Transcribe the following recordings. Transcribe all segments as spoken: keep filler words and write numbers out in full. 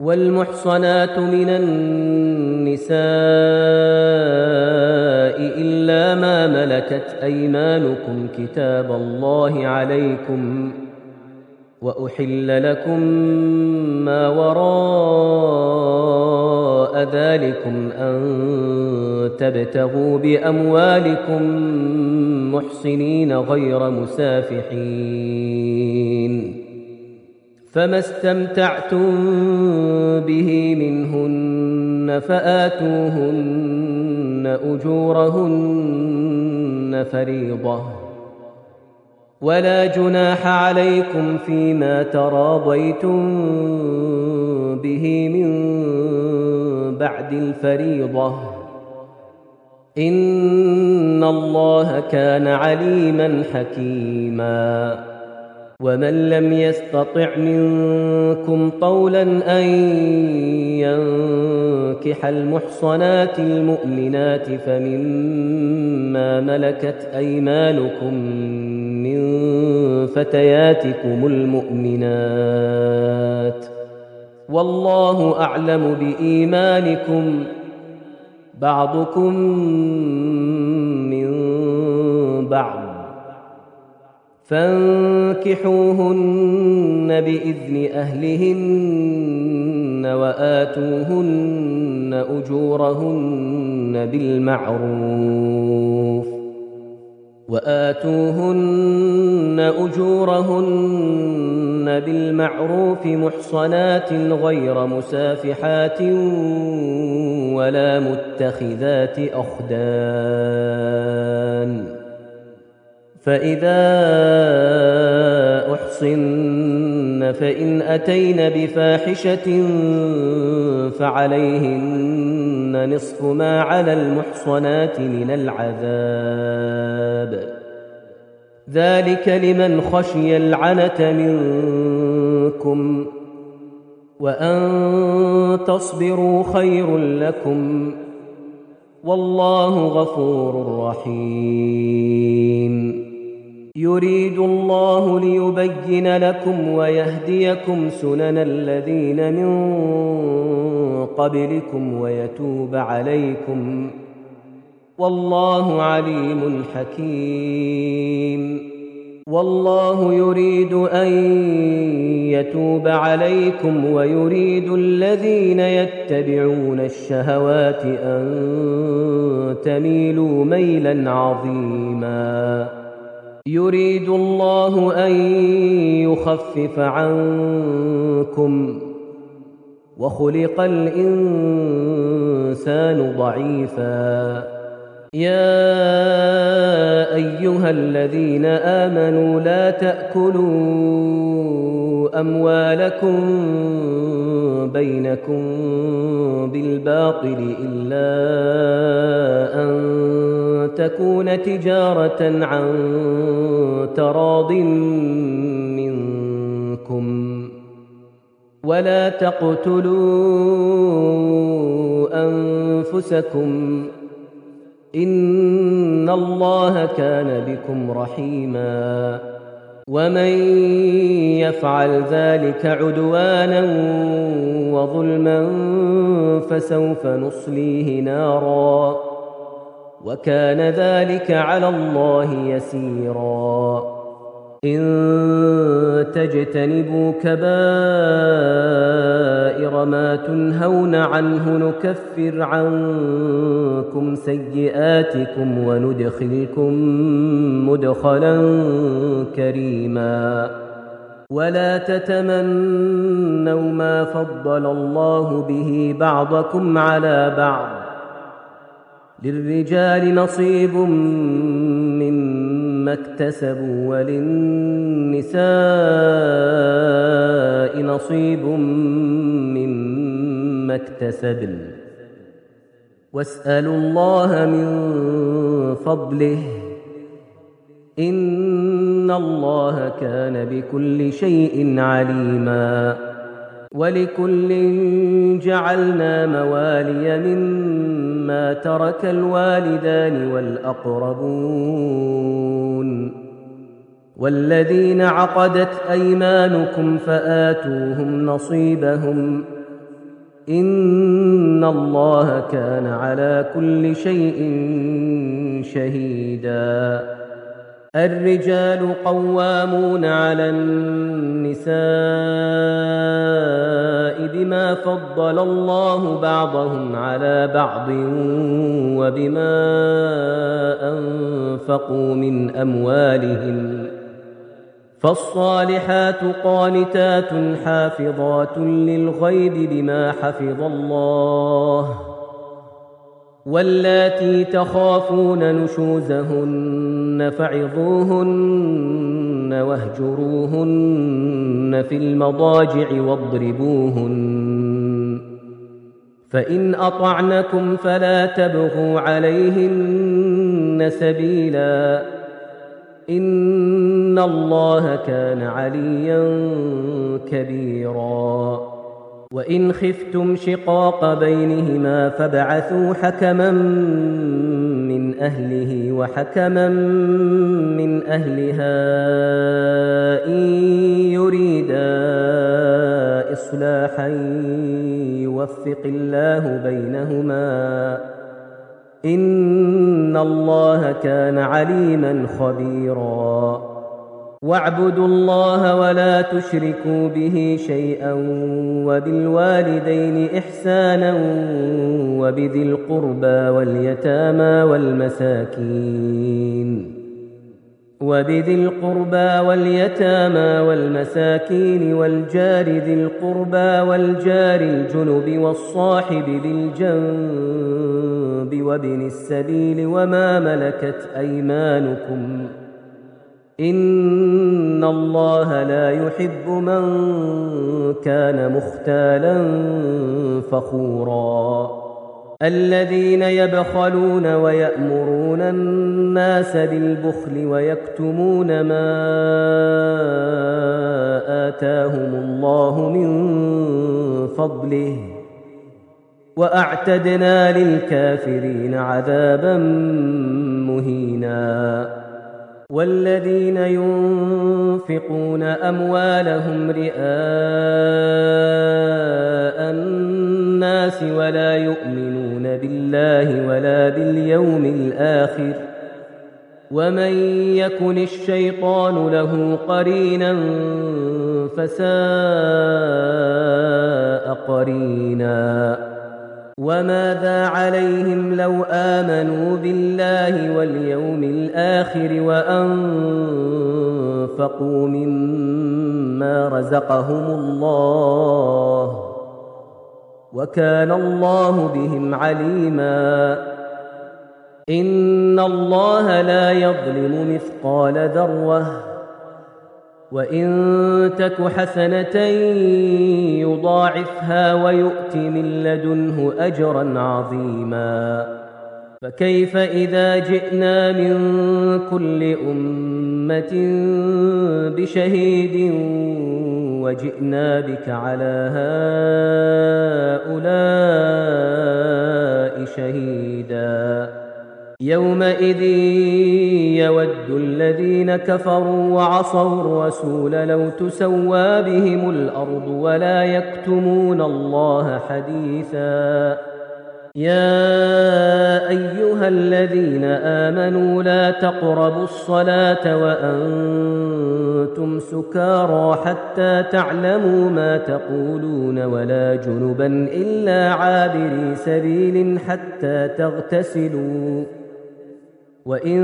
والمحصنات من النساء إلا ما ملكت أيمانكم كتاب الله عليكم، وأحل لكم ما وراء ذلكم أن تبتغوا بأموالكم محصنين غير مسافحين، فما استمتعتم به منهن فآتوهن أجورهن فريضة، ولا جناح عليكم فيما تراضيتم به من بعد الفريضة، إن الله كان عليما حكيما. ومن لم يستطع منكم طولا أن ينكح المحصنات المؤمنات فمما ملكت أيمانكم من فتياتكم المؤمنات، والله أعلم بإيمانكم، بعضكم من بعض، فانكحوهن بإذن أهلهن وآتوهن أجورهن بالمعروف وآتوهن أجورهن بالمعروف محصنات غير مسافحات ولا متخذات أخدان، فإذا أحصن فإن أتين بفاحشة فعليهن نصف ما على المحصنات من العذاب، ذلك لمن خشي العنة منكم، وأن تصبروا خير لكم، والله غفور رحيم. يريد الله ليبين لكم ويهديكم سنن الذين من قبلكم ويتوب عليكم، والله عليم حكيم. والله يريد أن يتوب عليكم ويريد الذين يتبعون الشهوات أن تميلوا ميلا عظيما. يريد الله أن يخفف عنكم، وخلق الإنسان ضعيفا. يا أيها الذين آمنوا لا تأكلوا أموالكم بينكم بالباطل إلا أن تكون تجارة عن تراض منكم، ولا تقتلوا أنفسكم، إن الله كان بكم رحيما. ومن يفعل ذلك عدوانا وظلما فسوف نصليه نارا، وكان ذلك على الله يسيرا. إن تجتنبوا كبائر ما تنهون عنه نكفر عنكم سيئاتكم وندخلكم مدخلا كريما. ولا تتمنوا ما فضل الله به بعضكم على بعض، للرجال نصيب مما اكتسبوا وللنساء نصيب مما اكتسبن، واسألوا الله من فضله، إن الله كان بكل شيء عليما. ولكل جعلنا موالي مما ترك الوالدان والأقربون والذين عقدت أيمانكم فآتوهم نصيبهم إن الله كان على كل شيء شهيدا. الرجال قوامون على النساء بما فضل الله بعضهم على بعض وبما أنفقوا من أموالهم، فالصالحات قانتات حافظات للغيب بما حفظ الله، واللاتي تخافون نشوزهن فعظوهن واهجروهن في المضاجع واضربوهن، فإن أطعنكم فلا تبغوا عليهن سبيلا، إن الله كان عليا كبيرا. وإن خفتم شقاق بينهما فابعثوا حكما من أهله وحكما من أهلها إن يريدا إصلاحا يوفق الله بينهما، إن الله كان عليما خبيرا. واعبدوا الله ولا تشركوا به شيئا وبالوالدين إحسانا وبذي القربى واليتامى والمساكين وبذي القربى واليتامى والمساكين والجار ذي القربى والجار الجنب والصاحب بالجنب وابن السبيل وما ملكت أيمانكم، إن الله لا يحب من كان مختالا فخورا. الذين يبخلون ويأمرون الناس بالبخل ويكتمون ما آتاهم الله من فضله، وأعتدنا للكافرين عذابا مهينا. والذين ينفقون أموالهم رئاء الناس ولا يؤمنون بالله ولا باليوم الآخر، ومن يكن الشيطان له قرينا فساء قرينا. وماذا عليهم لو آمنوا بالله واليوم الآخر وأنفقوا مما رزقهم الله، وكان الله بهم عليما. إن الله لا يظلم مثقال ذرة، وإن تك حسنة يضاعفها ويؤت من لدنه أجرا عظيما. فكيف إذا جئنا من كل أمة بشهيد وجئنا بك على هؤلاء شهيدا. يومئذ يود الذين كفروا وعصوا الرسول لو تسوى بهم الأرض ولا يكتمون الله حديثا. يا أيها الذين آمنوا لا تقربوا الصلاة وأنتم سكارى حتى تعلموا ما تقولون ولا جنبا إلا عابري سبيل حتى تغتسلوا، وإن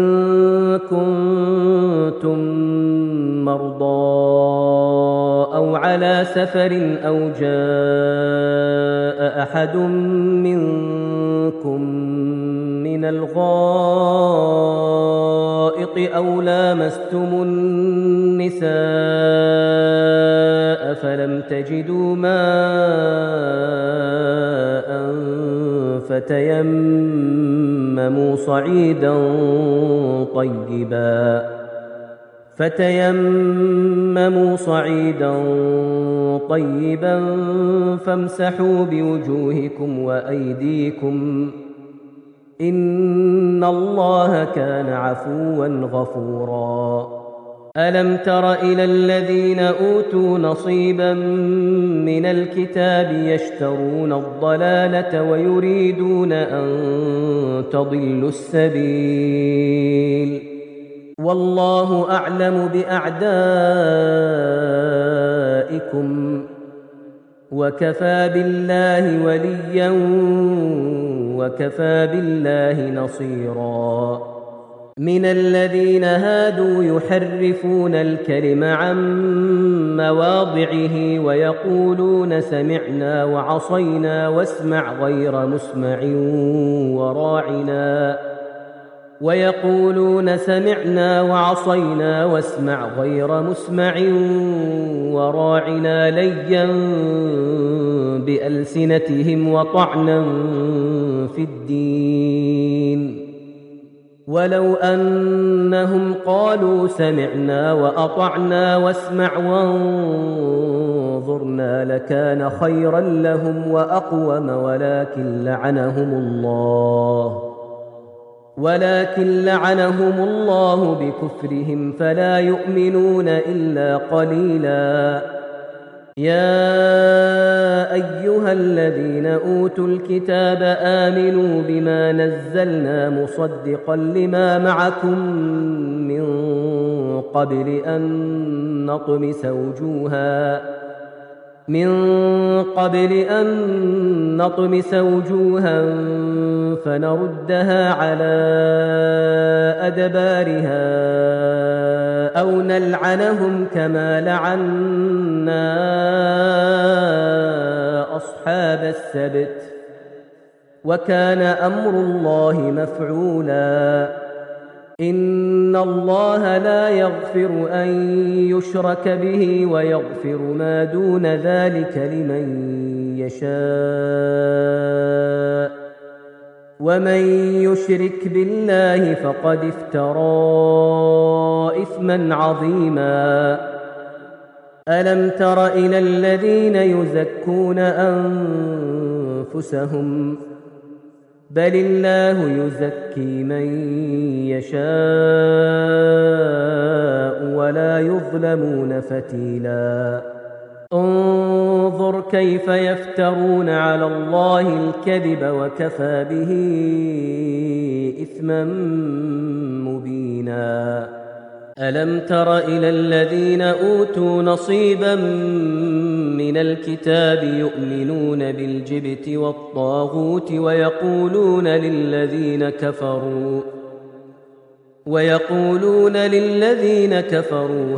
كنتم مرضى أو على سفر أو جاء أحد منكم من الغائط أو لامستم النساء فلم تجدوا ماء فتيمموا صعيدا طيبا فتيمموا صعيدا طيبا فامسحوا بوجوهكم وأيديكم، إن الله كان عفوا غفورا. ألم تر إلى الذين أوتوا نصيبا من الكتاب يشترون الضلالة ويريدون أن تضلوا السبيل والله أعلم بأعدائكم وكفى بالله وليا وكفى بالله نصيرا من الذين هادوا يحرفون الكلم عن مواضعه ويقولون سمعنا وعصينا واسمع غير مسمع وراعنا ويقولون سمعنا وعصينا واسمع غير مسمع وراعنا ليا بألسنتهم وطعنا في الدين ولو أنهم قالوا سمعنا وأطعنا واسمع وانظرنا لكان خيرا لهم وأقوم ولكن لعنهم الله ولكن لعنهم الله بكفرهم فلا يؤمنون إلا قليلا يا أيها الذين أوتوا الكتاب آمنوا بما نزلنا مصدقا لما معكم من قبل أن نطمس وجوها من قبل أن نطمس وجوها فنردها على أدبارها أو نلعنهم كما لعنا أصحاب السبت وكان أمر الله مفعولا إن الله لا يغفر أن يشرك به ويغفر ما دون ذلك لمن يشاء ومن يشرك بالله فقد افترى إثما عظيما ألم تر إلى الذين يزكون أنفسهم بل الله يزكي من يشاء ولا يظلمون فتيلا انظر كيف يفترون على الله الكذب وكفى به إثما مبينا ألم تر إلى الذين أوتوا نصيبا من الكتاب يؤمنون بالجبت والطاغوت ويقولون للذين كفروا ويقولون للذين كفروا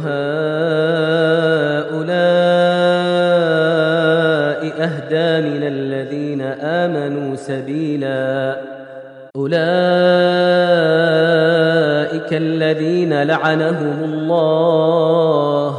هؤلاء أهدى من الذين آمنوا سبيلا أولئك الذين لعنهم الله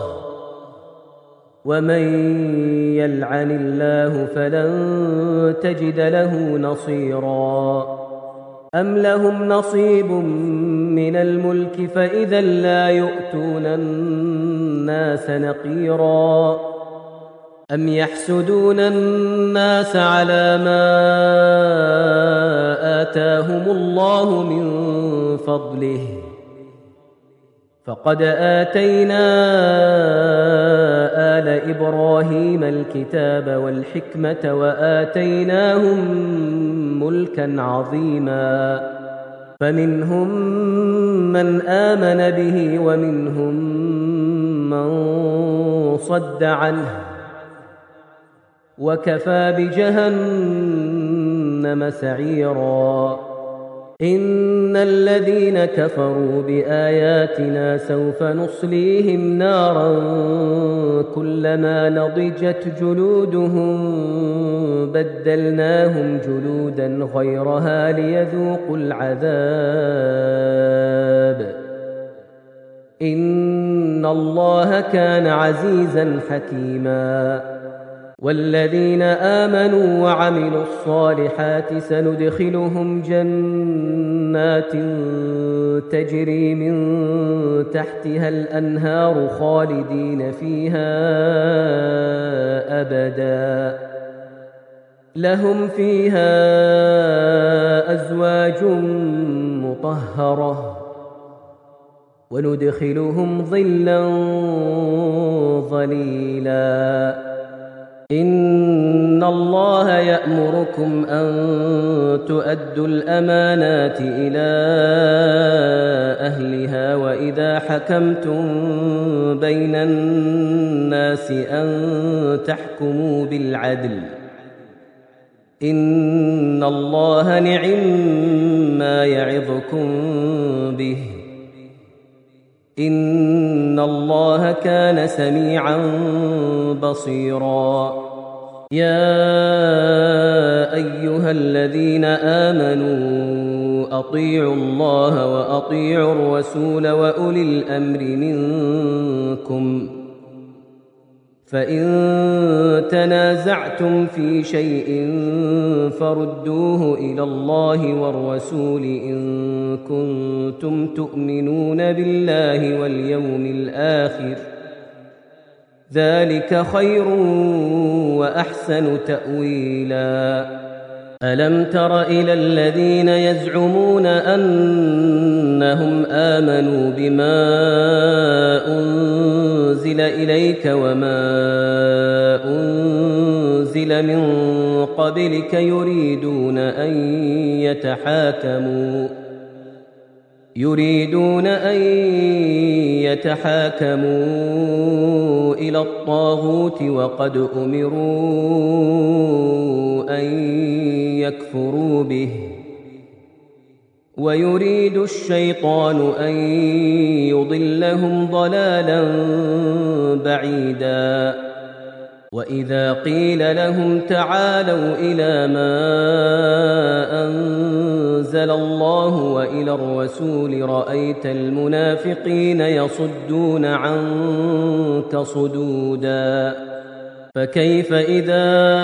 ومن يلعن الله فلن تجد له نصيرا أم لهم نصيب من الملك فإذا لا يؤتون الناس نقيرا أم يحسدون الناس على ما آتاهم الله من فضله فقد آتينا آل إبراهيم الكتاب والحكمة وآتيناهم ملكا عظيما فمنهم من آمن به ومنهم من صد عنه وكفى بجهنم سعيرا إن الذين كفروا بآياتنا سوف نصليهم نارا كلما نضجت جلودهم بدلناهم جلودا غيرها ليذوقوا العذاب إن الله كان عزيزا حكيما والذين آمنوا وعملوا الصالحات سندخلهم جنات تجري من تحتها الأنهار خالدين فيها أبدا لهم فيها أزواج مطهرة وهم فيها خالدون. وندخلهم ظلا ظليلا إن الله يأمركم أن تؤدوا الأمانات إلى أهلها وإذا حكمتم بين الناس أن تحكموا بالعدل إن الله نعما يعظكم به إن الله كان سميعا بصيرا يا أيها الذين آمنوا أطيعوا الله وأطيعوا الرسول وأولي الأمر منكم فإن تنازعتم في شيء فردوه إلى الله والرسول إن كنتم تؤمنون بالله واليوم الآخر ذلك خير وأحسن تأويلا ألم تر إلى الذين يزعمون أنهم آمنوا بما أنزل إليك وما أنزل من قبلك يريدون أن يتحاكموا يريدون أن يتحاكموا إلى الطاغوت وقد أمروا أن يكفروا به ويريد الشيطان أن يضلهم ضلالا بعيدا وإذا قيل لهم تعالوا إلى ما أنزل الله وإلى الرسول رأيت المنافقين يصدون عنك صدودا فكيف إذا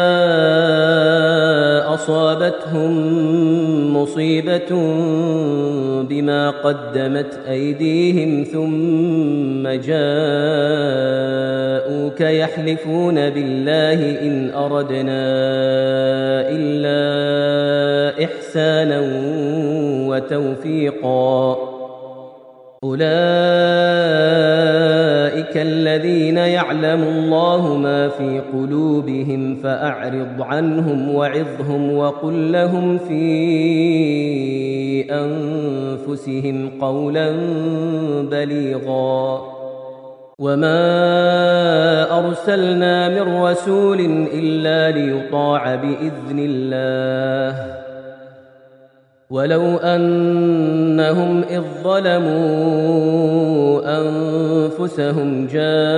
أصابتهم مصيبة بما قدمت أيديهم ثم جاءوك يحلفون بالله إن أردنا إلا إحسانا وتوفيقا أولئك الذين يعلم الله ما في قلوبهم فأعرض عنهم وعظهم وقل لهم في أنفسهم قولا بليغا وما أرسلنا من رسول إلا ليطاع بإذن الله ولو أنهم إذ ظلموا أنفسهم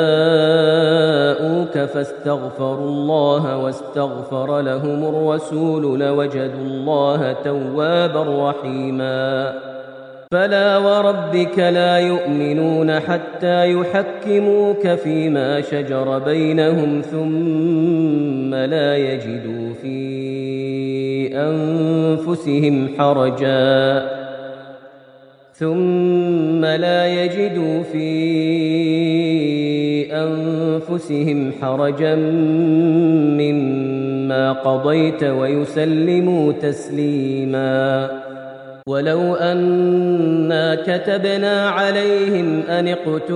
جاءوك فاستغفروا الله واستغفر لهم الرسول لوجدوا الله توابا رحيما فلا وربك لا يؤمنون حتى يحكموك فيما شجر بينهم ثم لا يجدوا في أنفسهم حرجا ثم لا يجدوا في أنفسهم حرجا مما قضيت ويسلموا تسليما ولو أنا كتبنا عليهم أن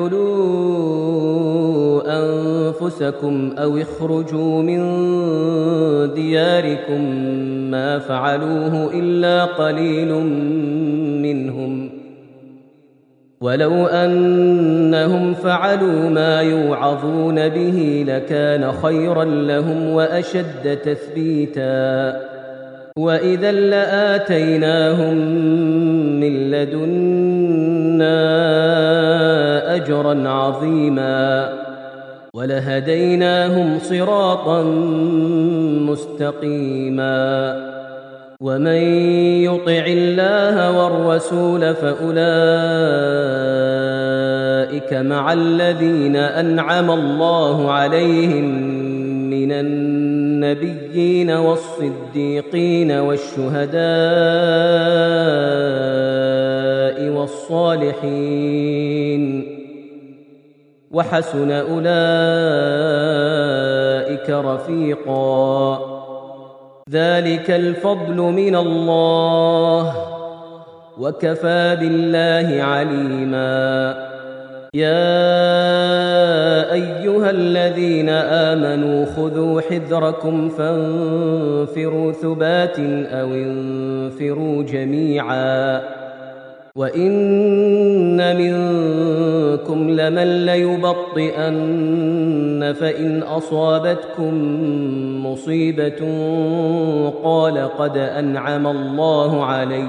اقتلوا أنفسكم أو اخرجوا من دياركم ما فعلوه إلا قليل منهم ولو أنهم فعلوا ما يوعظون به لكان خيرا لهم وأشد تثبيتا وإذا لآتيناهم من لدنا أجرا عظيما ولهديناهم صراطا مستقيما ومن يطع الله والرسول فأولئك مع الذين أنعم الله عليهم من النبيين والصديقين والشهداء والصالحين وحسن أولئك رفيقا ذلك الفضل من الله وكفى بالله عليما يا أيها الذين آمنوا خذوا حذركم فانفروا ثبات أو انفروا جميعا وإن منكم لمن ليبطئن فإن أصابتكم مصيبة قال قد أنعم الله علي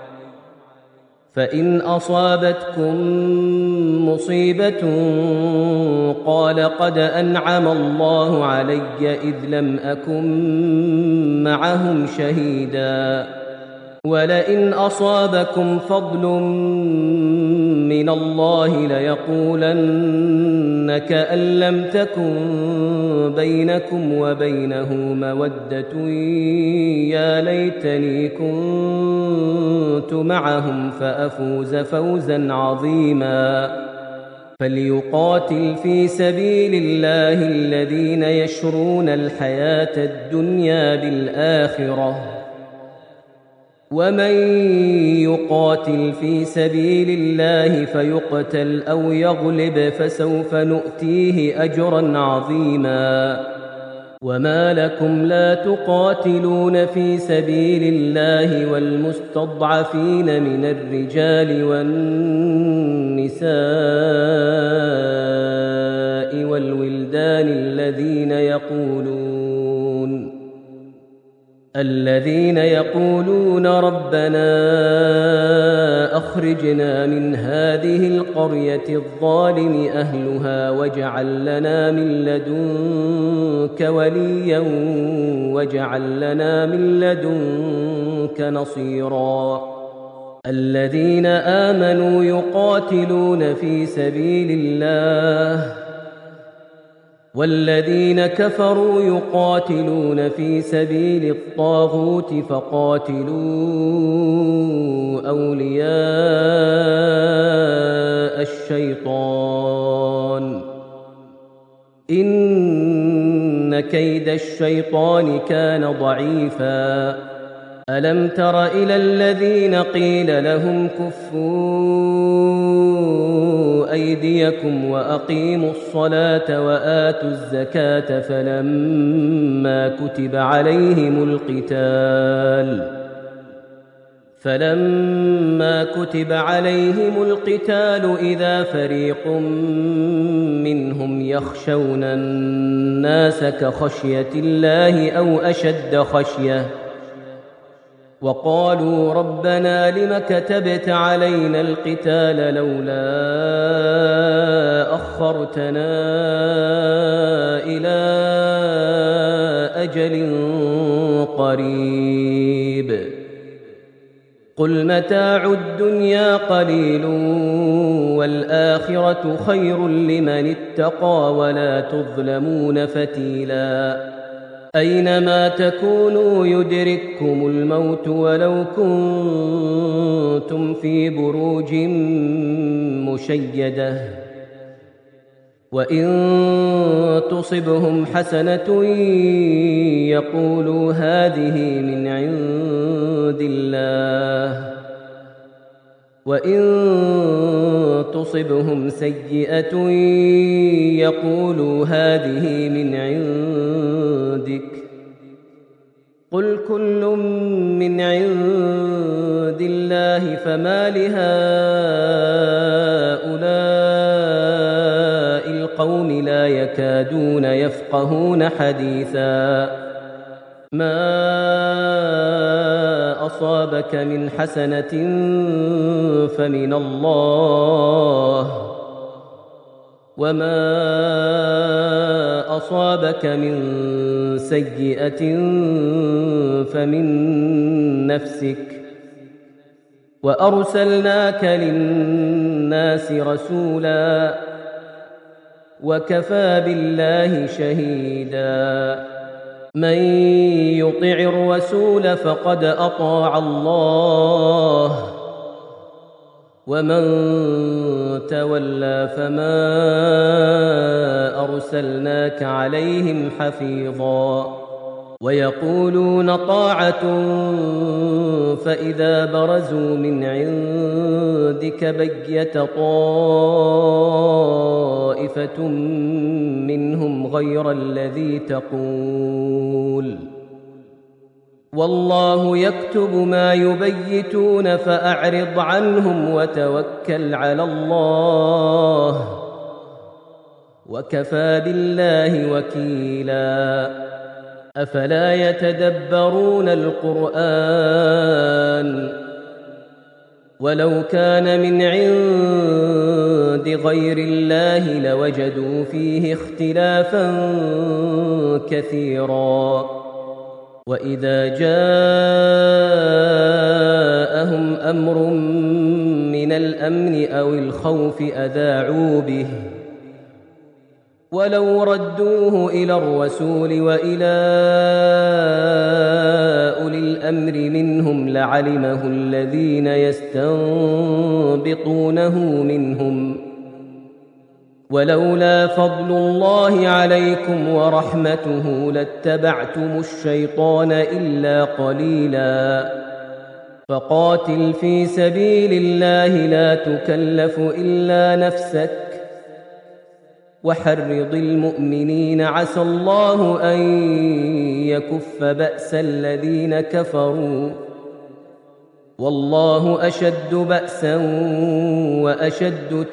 فإن أصابتكم مصيبة قال قد أنعم الله علي إذ لم أكن معهم شهيدا ولئن أصابكم فضل من الله ليقولن كأن لم تكن بينكم وبينه مودة يا ليتني كنت معهم فأفوز فوزا عظيما فليقاتل في سبيل الله الذين يشرون الحياة الدنيا بالآخرة ومن يقاتل في سبيل الله فيقتل أو يغلب فسوف نؤتيه أجرا عظيما وما لكم لا تقاتلون في سبيل الله والمستضعفين من الرجال والنساء والولدان الذين يقولون الذين يقولون ربنا أخرجنا من هذه القرية الظالم أهلها واجعل لنا من لدنك وليا واجعل لنا من لدنك نصيرا الذين آمنوا يقاتلون في سبيل الله والذين كفروا يقاتلون في سبيل الطاغوت فقاتلوا أولياء الشيطان إن كيد الشيطان كان ضعيفا ألم تر إلى الذين قيل لهم كفوا أيديكم وأقيموا الصلاة وآتوا الزكاة فلما كتب عليهم القتال فلما كتب عليهم القتال إذا فريق منهم يخشون الناس كخشية الله أو أشد خشية وقالوا ربنا لم كتبت علينا القتال لولا أخرتنا إلى أجل قريب قل متاع الدنيا قليل والآخرة خير لمن اتقى ولا تظلمون فتيلا أينما تكونوا يدرككم الموت ولو كنتم في بروج مشيدة وإن تصبهم حسنة يقولوا هذه من عند الله وإن تصبهم سيئة يقولوا هذه من عندك قل كل من عند الله فما لهؤلاء القوم لا يكادون يفقهون حديثا ما أصابك من حسنة فمن الله وما أصابك من سيئة فمن نفسك وأرسلناك للناس رسولا وكفى بالله شهيدا من يطع الرسول فقد أطاع الله ومن تولى فما أرسلناك عليهم حفيظا ويقولون طاعة فإذا برزوا من عندك بيت طائفة منهم غير الذي تقول والله يكتب ما يبيتون فأعرض عنهم وتوكل على الله وكفى بالله وكيلا أفلا يتدبرون القرآن ولو كان من عند غير الله لوجدوا فيه اختلافا كثيرا وإذا جاءهم أمر من الأمن أو الخوف أذاعوا به ولو ردوه إلى الرسول وإلى أولي الأمر منهم لعلمه الذين يستنبطونه منهم ولولا فضل الله عليكم ورحمته لاتبعتم الشيطان إلا قليلا فقاتل في سبيل الله لا تكلف إلا نفسك وحرض المؤمنين عسى الله أن يكف بأس الذين كفروا والله أشد بأسا وأشد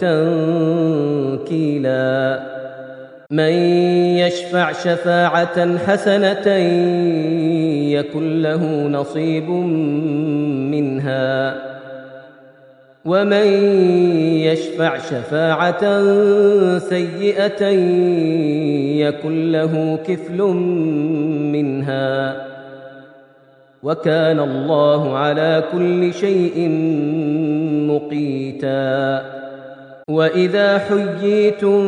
تنكيلا من يشفع شفاعة حسنة يكن له نصيب منها ومن يشفع شفاعة سيئة يكن له كفل منها وكان الله على كل شيء مقيتا وإذا حييتم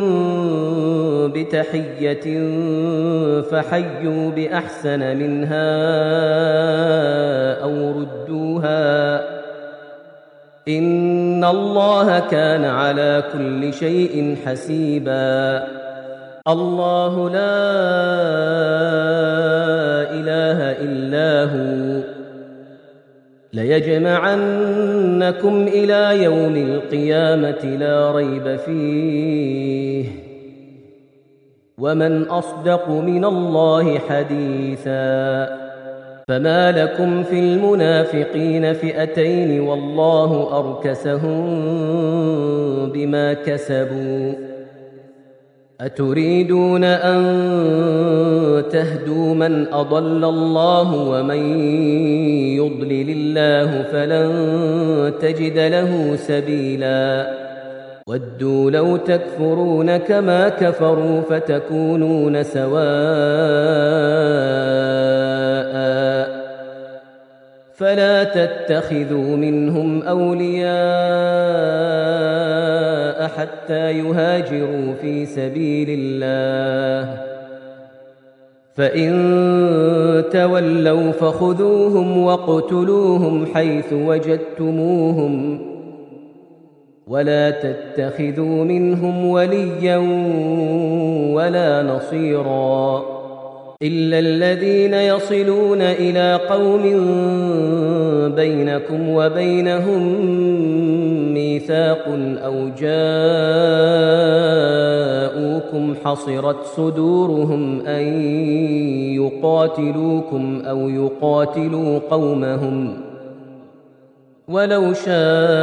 بتحية فحيوا بأحسن منها أو ردوها إن الله كان على كل شيء حسيبا الله لا إله إلا هو ليجمعنكم إلى يوم القيامة لا ريب فيه ومن أصدق من الله حديثا فما لكم في المنافقين فئتين والله أركسهم بما كسبوا أتريدون أن تهدوا من أضل الله ومن يضلل الله فلن تجد له سبيلا ودوا لو تكفرون كما كفروا فتكونون سواء فلا تتخذوا منهم أولياء حتى يهاجروا في سبيل الله فإن تولوا فخذوهم واقتلوهم حيث وجدتموهم ولا تتخذوا منهم وليا ولا نصيرا إلا الذين يصلون إلى قوم بينكم وبينهم ميثاق أو جاءوكم حصرت صدورهم أن يقاتلوكم أو يقاتلوا قومهم ولو شاء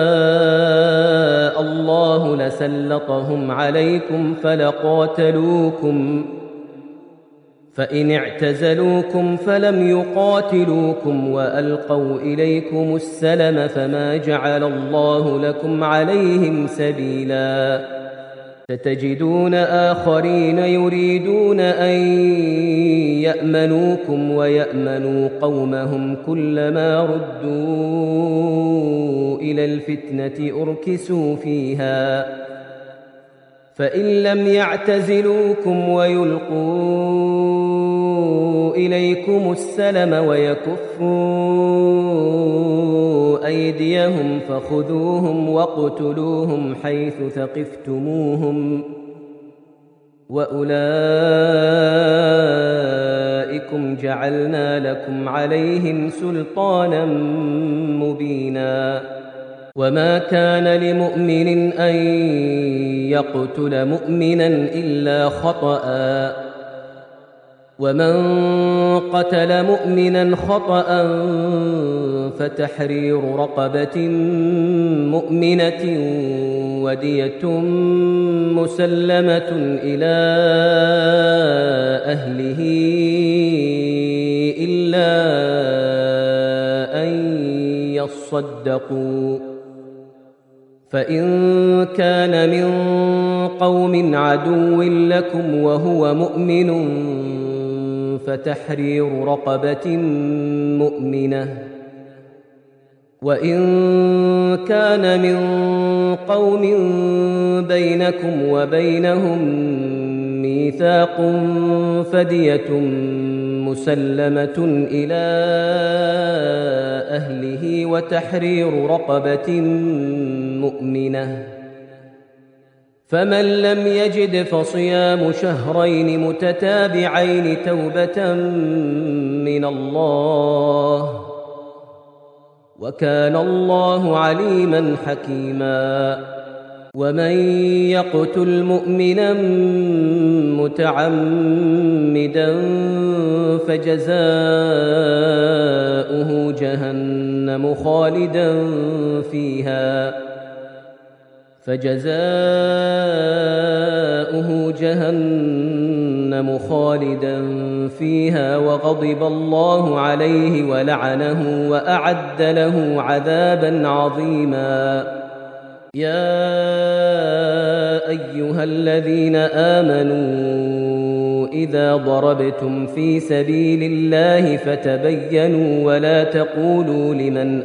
الله لسلطهم عليكم فلقاتلوكم فإن اعتزلوكم فلم يقاتلوكم وألقوا إليكم السلم فما جعل الله لكم عليهم سبيلا ستجدون آخرين يريدون أن يأمنوكم ويأمنوا قومهم كلما ردوا إلى الفتنة أركسوا فيها فإن لم يعتزلوكم ويلقوا إليكم السلم ويكفوا أيديهم فخذوهم واقتلوهم حيث ثقفتموهم وأولئكم أولئكم جعلنا لكم عليهم سلطانا مبينا وما كان لمؤمن أن يقتل مؤمنا إلا خطأ ومن قتل مؤمنا خطأ فتحرير رقبة مؤمنة ودية مسلمة إلى أهله إلا أن يصدقوا فإن كان من قوم عدو لكم وهو مؤمن فتحرير رقبة مؤمنة وإن كان من قوم بينكم وبينهم ميثاق فدية مسلمة إلى أهله وتحرير رقبة مؤمنة فمن لم يجد فصيام شهرين متتابعين توبة من الله وكان الله عليما حكيما ومن يقتل مؤمنا متعمدا فجزاؤه جهنم خالدا فيها فجزاؤه جهنم خالدا فيها وغضب الله عليه ولعنه وأعد له عذابا عظيما يا أيها الذين آمنوا إذا ضربتم في سبيل الله فتبينوا ولا تقولوا لمن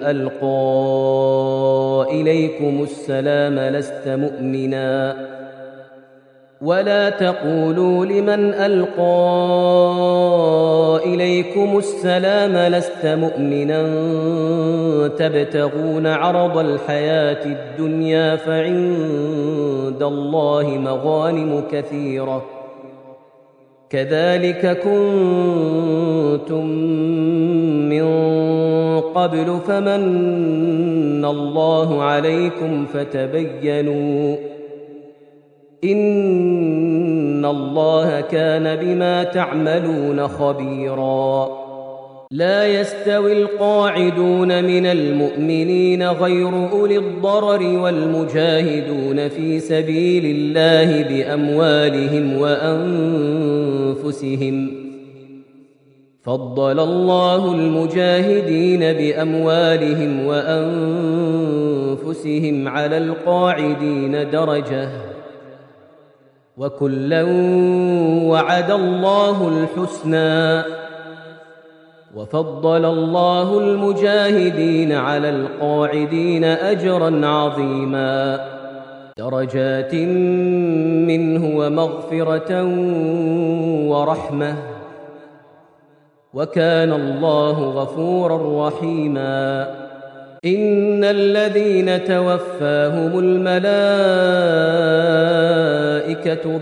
ألقى إليكم السلام لست مؤمنا ولا تقولوا لمن ألقى إليكم السلام لست مؤمنا تبتغون عرض الحياة الدنيا فعند الله مغانم كثيرة كذلك كنتم من قبل فمن الله عليكم فتبينوا إن الله كان بما تعملون خبيرا لا يستوي القاعدون من المؤمنين غير أولي الضرر والمجاهدون في سبيل الله بأموالهم وأنفسهم فضل الله المجاهدين بأموالهم وأنفسهم على القاعدين درجة وكلا وعد الله الحسنى وفضل الله المجاهدين على القاعدين أجرا عظيما درجات منه ومغفرة ورحمة وكان الله غفورا رحيما إن الذين توفاهم الملائكة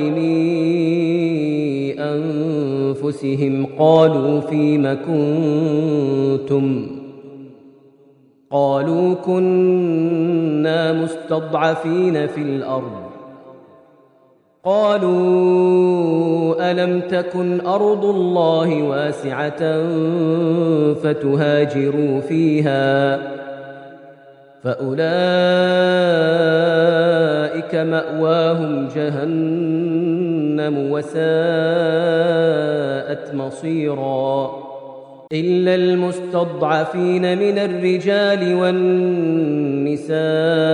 ظالمي أنفسهم قالوا فيم كنتم قالوا كنا مستضعفين في الأرض قالوا ألم تكن أرض الله واسعة فتهاجروا فيها فأولئك مأواهم جهنم وساءت مصيرا إلا المستضعفين من الرجال والنساء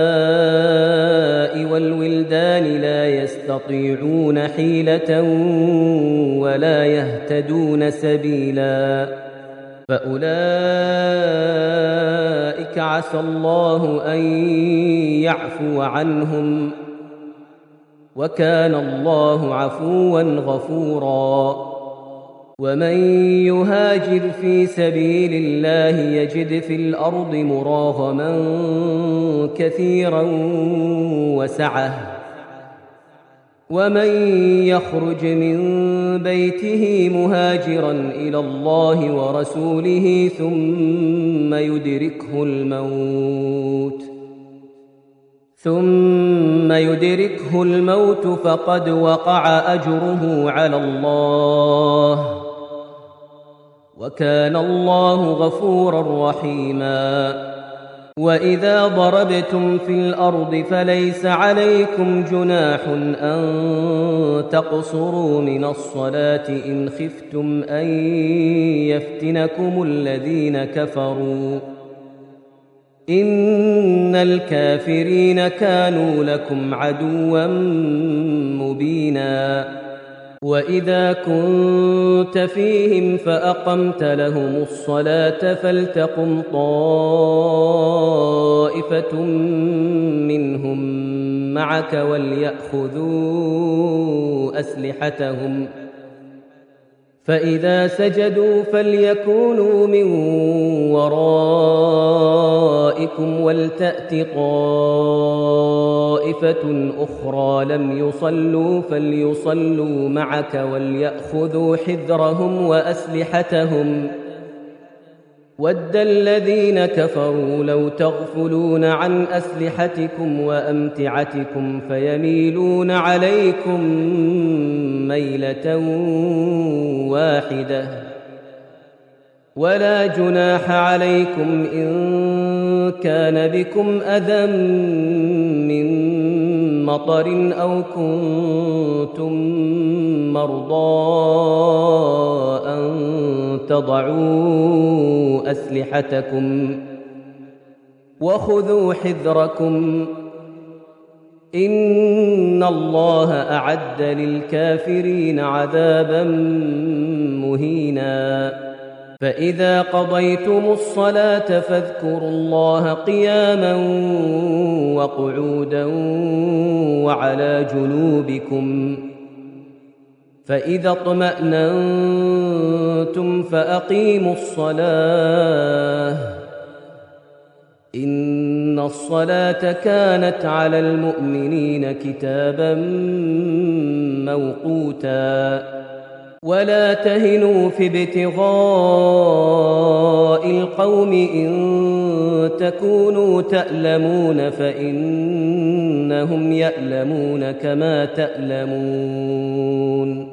والولدان لا يستطيعون حيلة ولا يهتدون سبيلا فأولئك عسى الله أن يعفو عنهم وكان الله عفوا غفورا ومن يهاجر في سبيل الله يجد في الأرض مراغما كثيرا وسعة ومن يخرج من بيته مهاجرا إلى الله ورسوله ثم يدركه الموت ثم يدركه الموت فقد وقع أجره على الله وكان الله غفورا رحيما وإذا ضربتم في الأرض فليس عليكم جناح أن تقصروا من الصلاة إن خفتم أن يفتنكم الذين كفروا إن الكافرين كانوا لكم عدوا مبينا وإذا كنت فيهم فأقمت لهم الصلاة فلتقم طائفة منهم معك وليأخذوا أسلحتهم فإذا سجدوا فليكونوا من ورائكم ولتأت طائفة أخرى لم يصلوا فليصلوا معك وليأخذوا حذرهم وأسلحتهم ود الذين كفروا لو تغفلون عن أسلحتكم وأمتعتكم فيميلون عليكم ميلة واحدة ولا جناح عليكم إن كان بكم أذى من مطر أو كنتم مرضى أن تضعوا أسلحتكم وخذوا حذركم إن الله أعد للكافرين عذابا مهينا فإذا قضيتم الصلاة فاذكروا الله قياما وقعودا وعلى جنوبكم فإذا اطمأننتم فأقيموا الصلاة إن الصلاة كانت على المؤمنين كتابا موقوتا ولا تهنوا في ابتغاء القوم إن تكونوا تألمون فإنهم يألمون كما تألمون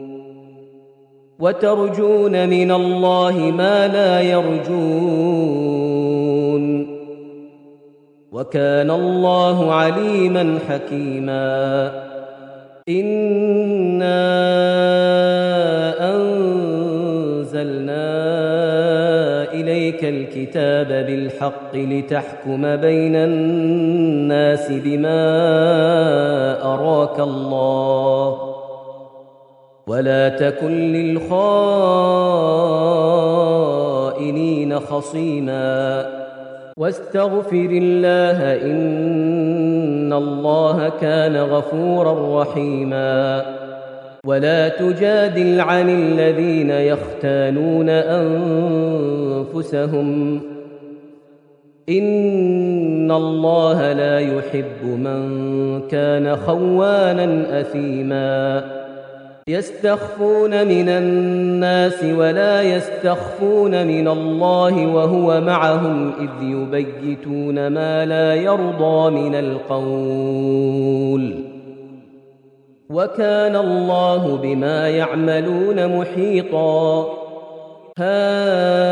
وترجون من الله ما لا يرجون وكان الله عليما حكيما إنا أنزلنا إليك الكتاب بالحق لتحكم بين الناس بما أراك الله ولا تكن للخائنين خصيما واستغفر الله إن الله كان غفورا رحيما ولا تجادل عن الذين يختانون أنفسهم إن الله لا يحب من كان خوانا أثيما يستخفون من الناس ولا يستخفون من الله وهو معهم إذ يبيتون ما لا يرضى من القول وكان الله بما يعملون محيطا ها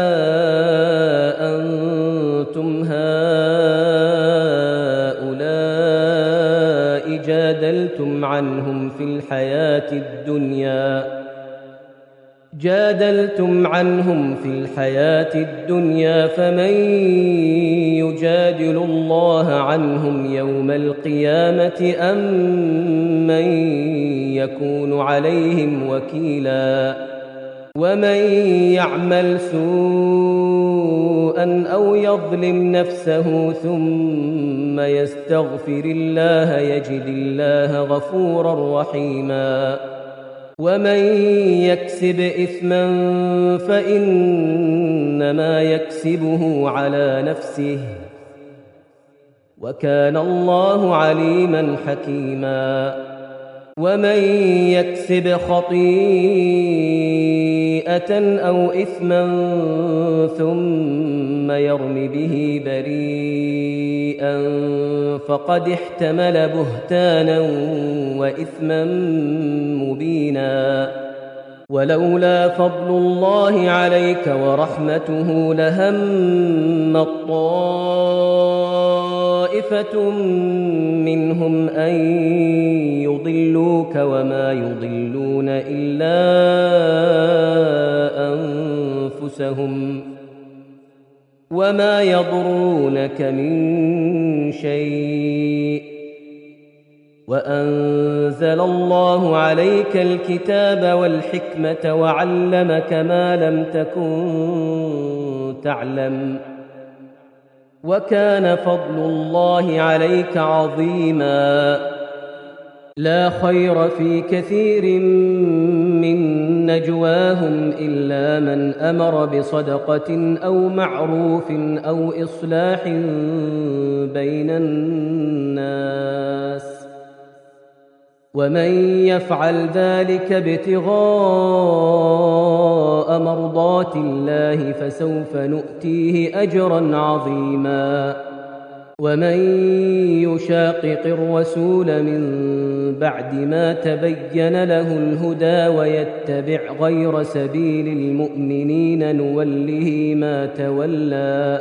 أنتم هؤلاء جادلتم عنهم في الحياة الدنيا جادلتم عنهم في الحياة الدنيا فمن يجادل الله عنهم يوم القيامة أم من يكون عليهم وكيلا ومن يعمل سوءا أو يظلم نفسه ثم يستغفر الله يجد الله غفورا رحيما ومن يكسب إثما فإنما يكسبه على نفسه وكان الله عليما حكيما ومن يكسب خطيئة أو إثما ثم يرم به بريئا فقد احتمل بهتانا وإثما مبينا ولولا فضل الله عليك ورحمته لهم طائفة منهم أن يضلوك وما يضلون إلا أنفسهم وما يضرونك من شيء وأنزل الله عليك الكتاب والحكمة وعلمك ما لم تكن تعلم وكان فضل الله عليك عظيما لا خير في كثير من نجواهم إلا من أمر بصدقة أو معروف أو إصلاح بين الناس ومن يفعل ذلك ابتغاء مرضات الله فسوف نؤتيه أجرا عظيما ومن يشاقق الرسول من بعد ما تبين له الهدى ويتبع غير سبيل المؤمنين نوله ما تولى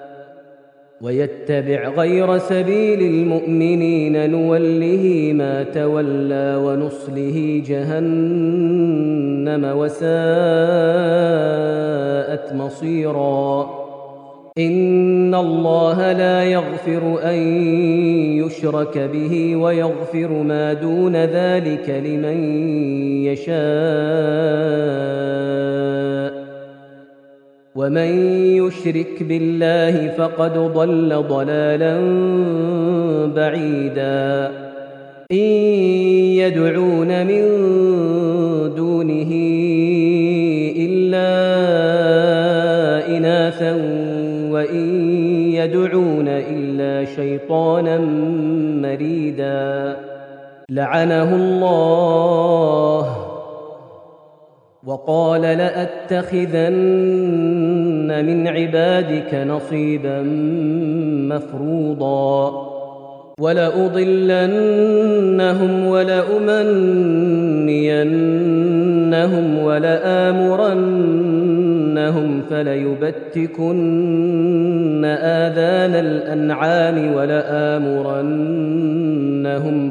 ويتبع غير سبيل المؤمنين نوله ما تولى ونصله جهنم وساءت مصيرا إن الله لا يغفر أن يشرك به ويغفر ما دون ذلك لمن يشاء ومن يشرك بالله فقد ضل ضلالا بعيدا إن يدعون من دونه إلا إناثا وإن يدعون إلا شيطانا مريدا لعنه الله وقال لأتخذن من عبادك نصيبا مفروضا ولأضلنهم ولأمنينهم ولآمرنهم فليبتكن آذان الأنعام ولآمرنهم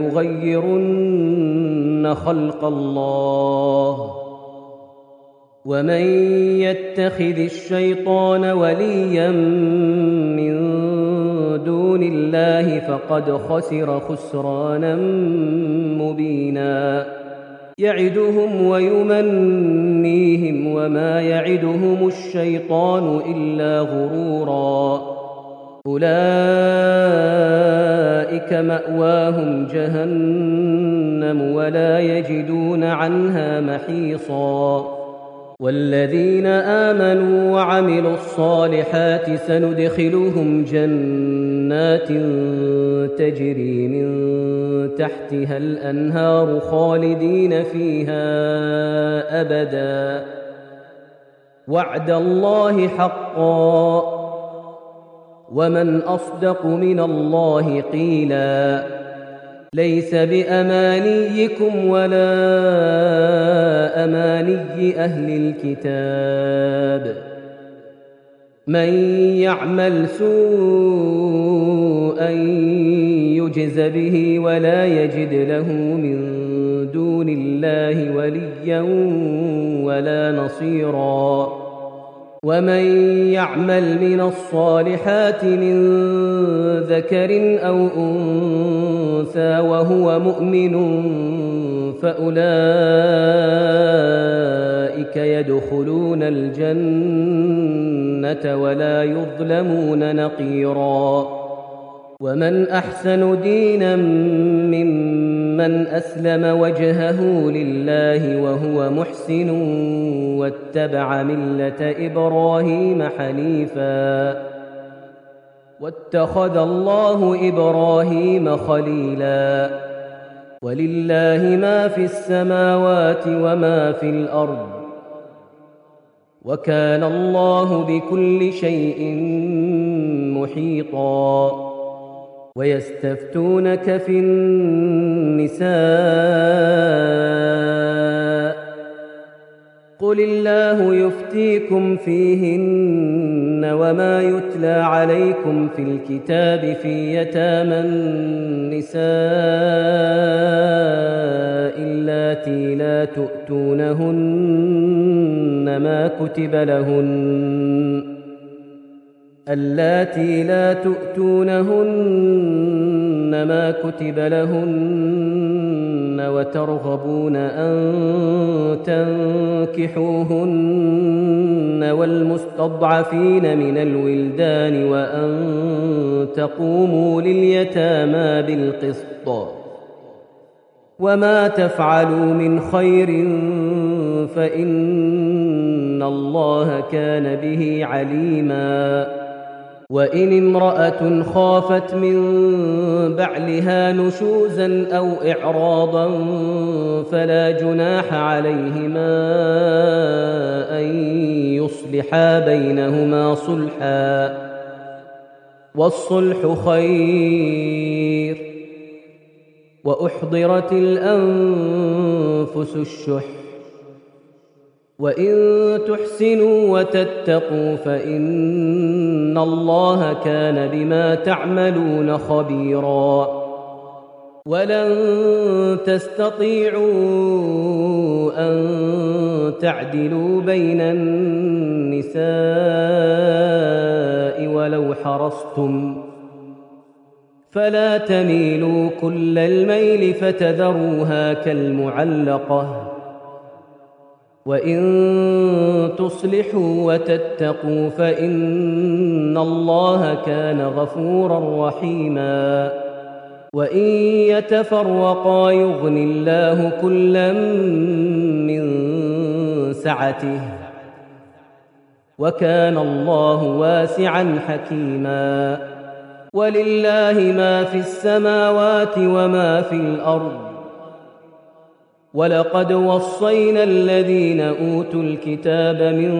فليغيرن خلق الله ومن يتخذ الشيطان وليا من دون الله فقد خسر خسرانا مبينا يعدهم ويمنيهم وما يعدهم الشيطان إلا غرورا أولئك مأواهم جهنم ولا يجدون عنها محيصا والذين آمنوا وعملوا الصالحات سندخلهم جنات تجري من تحتها الأنهار خالدين فيها أبدا وعد الله حقا ومن أصدق من الله قيلا ليس بأمانيكم ولا أماني أهل الكتاب من يعمل سوءا يجز به ولا يجد له من دون الله وليا ولا نصيرا ومن يعمل من الصالحات من ذكر أو أنثى وهو مؤمن فأولئك يدخلون الجنة ولا يظلمون نقيرا ومن أحسن دينا ممن أسلم وجهه لله وهو محسن واتبع ملة إبراهيم حنيفا واتخذ الله إبراهيم خليلا ولله ما في السماوات وما في الأرض وكان الله بكل شيء محيطا ويستفتونك في النساء قل الله يفتيكم فيهن وما يتلى عليكم في الكتاب في يتامى النساء اللاتي لا تؤتونهن ما كتب لهن اللاتي لا تؤتونهن ما كتب لهن وترغبون أن تنكحوهن والمستضعفين من الولدان وأن تقوموا لليتامى بالقسط وما تفعلوا من خير فإن الله كان به عليما وإن امرأة خافت من بعلها نشوزا أو إعراضا فلا جناح عليهما أن يصلحا بينهما صلحا والصلح خير وأحضرت الأنفس الشح وإن تحسنوا وتتقوا فإن الله كان بما تعملون خبيرا ولن تستطيعوا أن تعدلوا بين النساء ولو حرصتم فلا تميلوا كل الميل فتذروها كالمعلقة وإن تصلحوا وتتقوا فإن الله كان غفورا رحيما وإن يتفرقا يغن الله كلا من سعته وكان الله واسعا حكيما ولله ما في السماوات وما في الأرض ولقد وصينا الذين أوتوا الكتاب من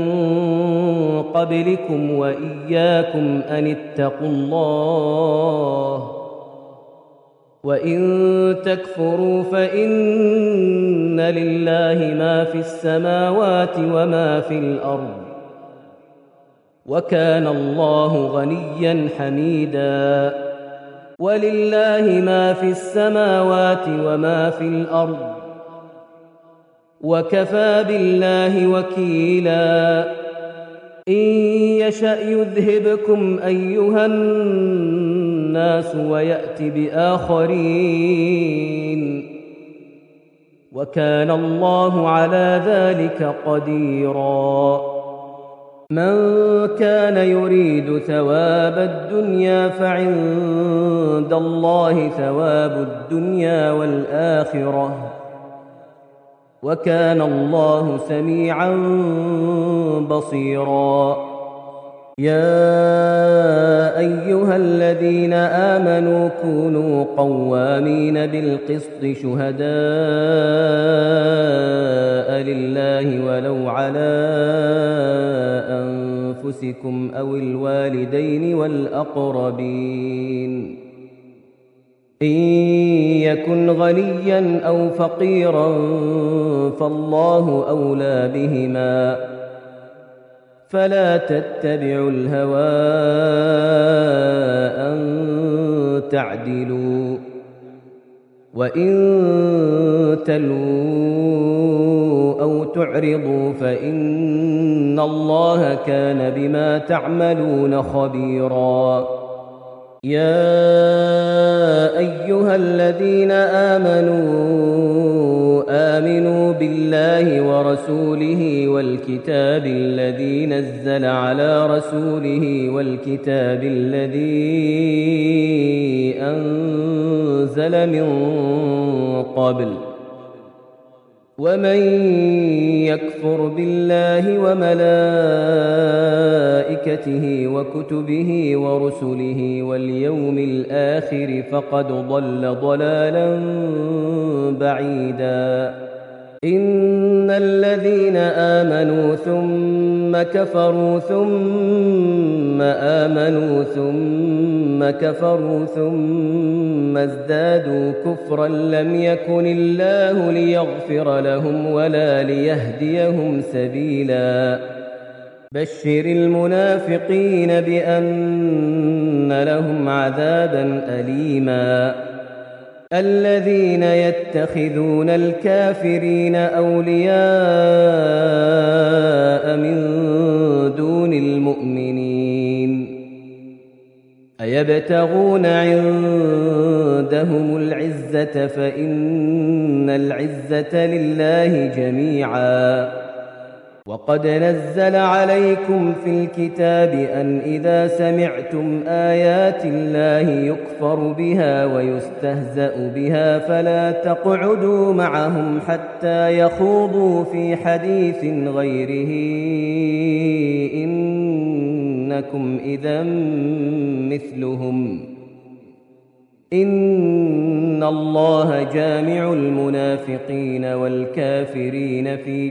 قبلكم وإياكم أن اتقوا الله وإن تكفروا فإن لله ما في السماوات وما في الأرض وكان الله غنيا حميدا ولله ما في السماوات وما في الأرض وكفى بالله وكيلا إن يشأ يذهبكم أيها الناس ويأت بآخرين وكان الله على ذلك قديرا من كان يريد ثواب الدنيا فعند الله ثواب الدنيا والآخرة وكان الله سميعا بصيرا يا أيها الذين آمنوا كونوا قوامين بالقسط شهداء لله ولو على أنفسكم أو الوالدين والأقربين إن يكن غنيا أو فقيرا فالله أولى بهما فلا تتبعوا الهوى أن تعدلوا وإن تلووا أو تعرضوا فإن الله كان بما تعملون خبيرا يا أيها الذين آمنوا آمنوا بالله ورسوله والكتاب الذي نزل على رسوله والكتاب الذي أنزل من قبل ومن يكفر بالله وملائكته وكتبه ورسله واليوم الآخر فقد ضل ضلالا بعيدا إن الذين آمنوا ثم كفروا ثم آمنوا ثم كفروا ثم ازدادوا كفرا لم يكن الله ليغفر لهم ولا ليهديهم سبيلا بشر المنافقين بأن لهم عذابا أليما الذين يتخذون الكافرين أولياء من دون المؤمنين أيبتغون عندهم العزة فإن العزة لله جميعا وقد نزل عليكم في الكتاب أن إذا سمعتم آيات الله يكفر بها ويستهزأ بها فلا تقعدوا معهم حتى يخوضوا في حديث غيره إنكم إذا مثلهم إن الله جامع المنافقين والكافرين في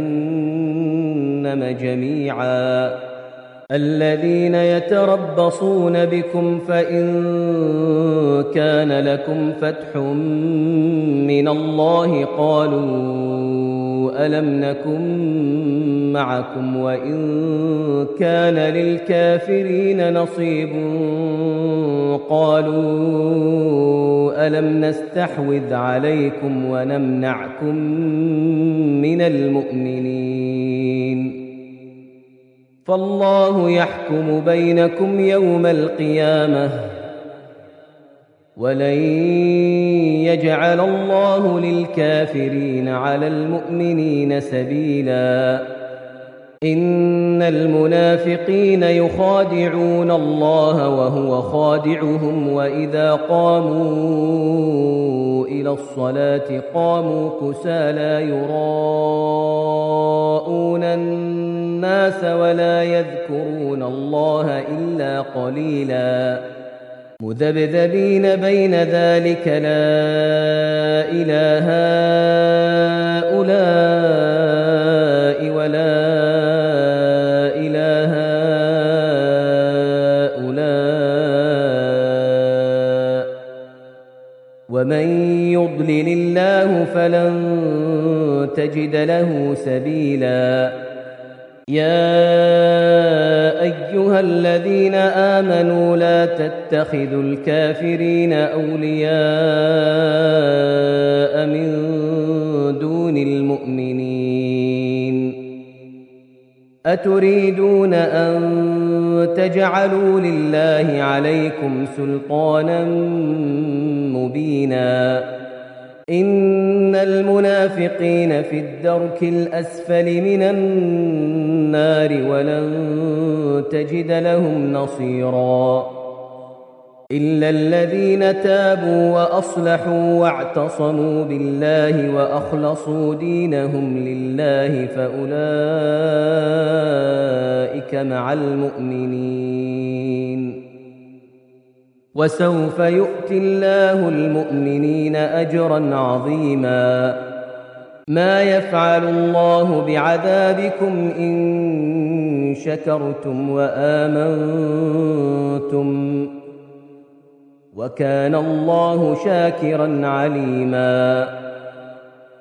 جهنم جميعا الذين يتربصون بكم فإن كان لكم فتح من الله قالوا ألم نكن معكم وإن كان للكافرين نصيب قالوا ألم نستحوذ عليكم ونمنعكم من المؤمنين فالله يحكم بينكم يوم القيامة ولن يجعل الله للكافرين على المؤمنين سبيلا إن المنافقين يخادعون الله وهو خادعهم وإذا قاموا إلى الصلاة قاموا كسالى يراءون الناس ولا يذكرون الله إلا قليلا مذبذبين بين ذلك لا إله هؤلاء ولا إله هؤلاء ومن يضلل الله فلن تجد له سبيلا يا أيها الذين آمنوا لا تتخذوا الكافرين أولياء من دون المؤمنين أتريدون أن تجعلوا لله عليكم سلطانا مبينا إن المنافقين في الدرك الأسفل من النار ولن تجد لهم نصيرا إلا الذين تابوا وأصلحوا واعتصموا بالله وأخلصوا دينهم لله فأولئك مع المؤمنين وسوف يؤتي الله المؤمنين أجرا عظيما ما يفعل الله بعذابكم إن شكرتم وآمنتم وكان الله شاكرا عليما